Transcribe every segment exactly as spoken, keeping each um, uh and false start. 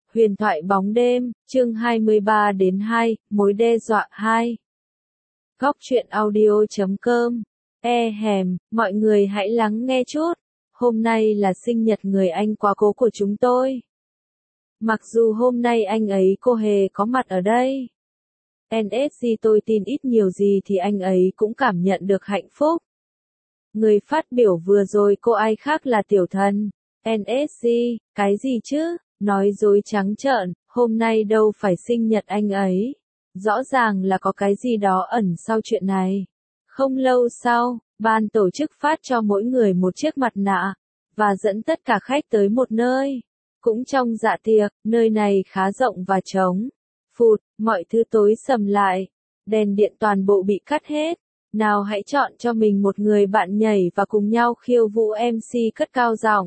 Huyền thoại bóng đêm, chương hai mươi ba đến hai, mối đe dọa hai. Góc truyện audio chấm com. E hèm, mọi người hãy lắng nghe chút. Hôm nay là sinh nhật người anh quá cố của chúng tôi. Mặc dù hôm nay anh ấy cô hề có mặt ở đây. en ét giê tôi tin ít nhiều gì thì anh ấy cũng cảm nhận được hạnh phúc. Người phát biểu vừa rồi cô ai khác là tiểu thần. en ét giê, cái gì chứ? Nói dối trắng trợn, hôm nay đâu phải sinh nhật anh ấy. Rõ ràng là có cái gì đó ẩn sau chuyện này. Không lâu sau, ban tổ chức phát cho mỗi người một chiếc mặt nạ, và dẫn tất cả khách tới một nơi. Cũng trong dạ tiệc, nơi này khá rộng và trống. Phụt, mọi thứ tối sầm lại. Đèn điện toàn bộ bị cắt hết. Nào hãy chọn cho mình một người bạn nhảy và cùng nhau khiêu vũ em xê cất cao giọng.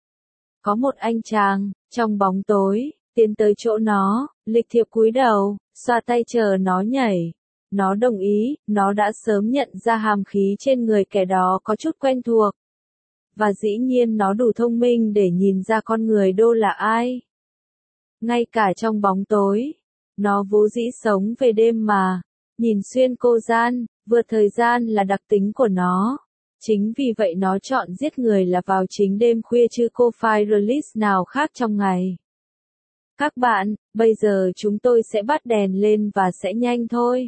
Có một anh chàng, trong bóng tối, tiến tới chỗ nó, lịch thiệp cúi đầu, xoa tay chờ nó nhảy. Nó đồng ý, nó đã sớm nhận ra hàm khí trên người kẻ đó có chút quen thuộc. Và dĩ nhiên nó đủ thông minh để nhìn ra con người đô là ai. Ngay cả trong bóng tối, nó vốn dĩ sống về đêm mà, nhìn xuyên cô gian, vượt thời gian là đặc tính của nó. Chính vì vậy nó chọn giết người là vào chính đêm khuya chứ cô phải release nào khác trong ngày. Các bạn, bây giờ chúng tôi sẽ bắt đèn lên và sẽ nhanh thôi.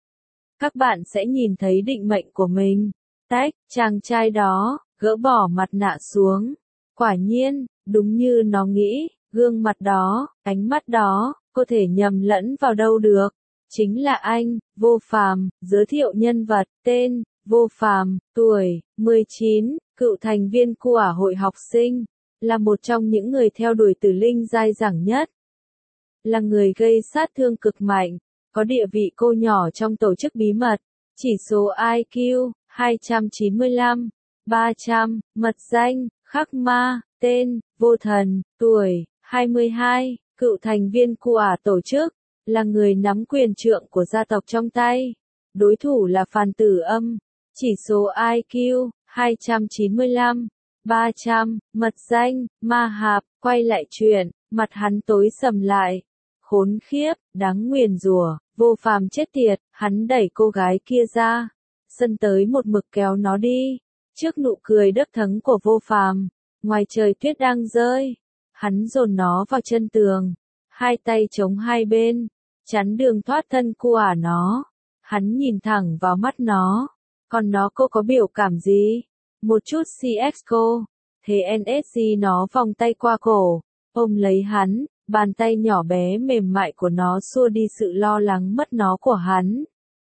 Các bạn sẽ nhìn thấy định mệnh của mình. Tách, chàng trai đó, gỡ bỏ mặt nạ xuống. Quả nhiên, đúng như nó nghĩ, gương mặt đó, ánh mắt đó, có thể nhầm lẫn vào đâu được. Chính là anh, Vô Phàm, giới thiệu nhân vật, tên, Vô Phàm, tuổi, mười chín, cựu thành viên của hội học sinh, là một trong những người theo đuổi tử linh dai dẳng nhất. Là người gây sát thương cực mạnh, có địa vị cô nhỏ trong tổ chức bí mật, chỉ số i kiu, hai trăm chín mươi lăm, ba trăm, mật danh, Khắc Ma, tên, Vô Thần, tuổi, hai mươi hai, cựu thành viên của tổ chức, là người nắm quyền trượng của gia tộc trong tay. Đối thủ là Phàn Tử Âm, chỉ số i kiu, hai trăm chín mươi lăm, ba trăm, mật danh, Ma Hạp, quay lại chuyện, mặt hắn tối sầm lại. Khốn khiếp, đáng nguyền rủa, Vô Phàm chết tiệt, hắn đẩy cô gái kia ra. Sân tới một mực kéo nó đi. Trước nụ cười đắc thắng của Vô Phàm, ngoài trời tuyết đang rơi. Hắn dồn nó vào chân tường. Hai tay chống hai bên, chắn đường thoát thân của nó. Hắn nhìn thẳng vào mắt nó. Còn nó cô có biểu cảm gì? Một chút xê ích cô. Thế en ét giê nó vòng tay qua cổ, ôm lấy hắn, bàn tay nhỏ bé mềm mại của nó xua đi sự lo lắng mất nó của hắn.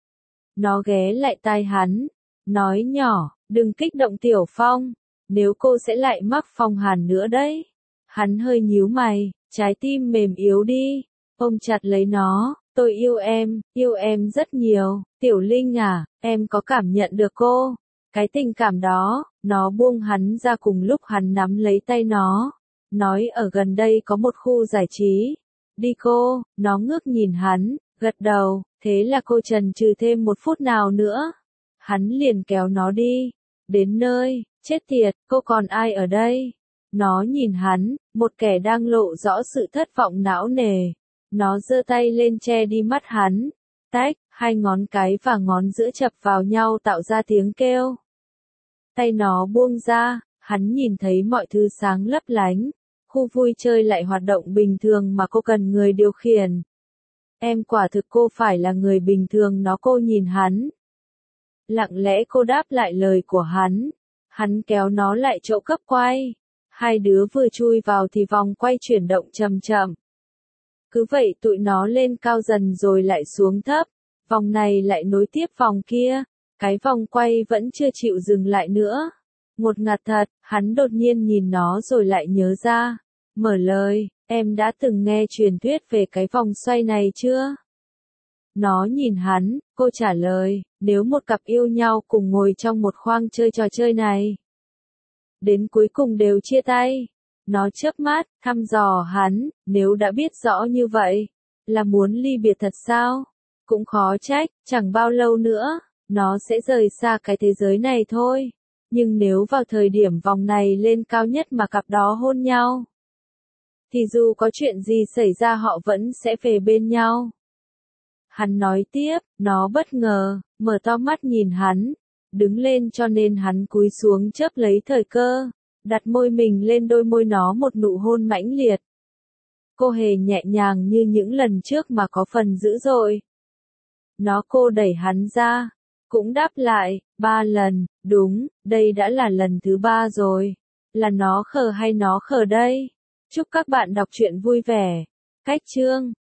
Nó ghé lại tai hắn, nói nhỏ, đừng kích động Tiểu Phong, nếu cô sẽ lại mắc phong hàn nữa đấy. Hắn hơi nhíu mày, trái tim mềm yếu đi, ôm chặt lấy nó. Tôi yêu em, yêu em rất nhiều, Tiểu Linh à, em có cảm nhận được cô. Cái tình cảm đó, nó buông hắn ra cùng lúc hắn nắm lấy tay nó. Nói ở gần đây có một khu giải trí. Đi cô, nó ngước nhìn hắn, gật đầu, thế là cô chần chừ thêm một phút nào nữa. Hắn liền kéo nó đi. Đến nơi, chết tiệt, cô còn ai ở đây? Nó nhìn hắn, một kẻ đang lộ rõ sự thất vọng não nề. Nó giơ tay lên che đi mắt hắn. Tách, hai ngón cái và ngón giữa chập vào nhau tạo ra tiếng kêu. Tay nó buông ra, hắn nhìn thấy mọi thứ sáng lấp lánh. Khu vui chơi lại hoạt động bình thường mà cô cần người điều khiển. Em quả thực cô phải là người bình thường nó cô nhìn hắn. Lặng lẽ cô đáp lại lời của hắn. Hắn kéo nó lại chỗ cấp quay. Hai đứa vừa chui vào thì vòng quay chuyển động chậm chậm. Cứ vậy tụi nó lên cao dần rồi lại xuống thấp. Vòng này lại nối tiếp vòng kia. Cái vòng quay vẫn chưa chịu dừng lại nữa. Ngột ngạt thật, hắn đột nhiên nhìn nó rồi lại nhớ ra. Mở lời, em đã từng nghe truyền thuyết về cái vòng xoay này chưa? Nó nhìn hắn, cô trả lời, nếu một cặp yêu nhau cùng ngồi trong một khoang chơi trò chơi này. Đến cuối cùng đều chia tay. Nó chớp mắt, thăm dò hắn, nếu đã biết rõ như vậy, là muốn ly biệt thật sao? Cũng khó trách, chẳng bao lâu nữa, nó sẽ rời xa cái thế giới này thôi. Nhưng nếu vào thời điểm vòng này lên cao nhất mà cặp đó hôn nhau, thì dù có chuyện gì xảy ra họ vẫn sẽ về bên nhau. Hắn nói tiếp, nó bất ngờ, mở to mắt nhìn hắn, đứng lên cho nên hắn cúi xuống chớp lấy thời cơ, đặt môi mình lên đôi môi nó một nụ hôn mãnh liệt. Cô hề nhẹ nhàng như những lần trước mà có phần dữ dội. Nó cô đẩy hắn ra, cũng đáp lại, ba lần, đúng, đây đã là lần thứ ba rồi. Là nó khờ hay nó khờ đây? Chúc các bạn đọc truyện vui vẻ. Cách chương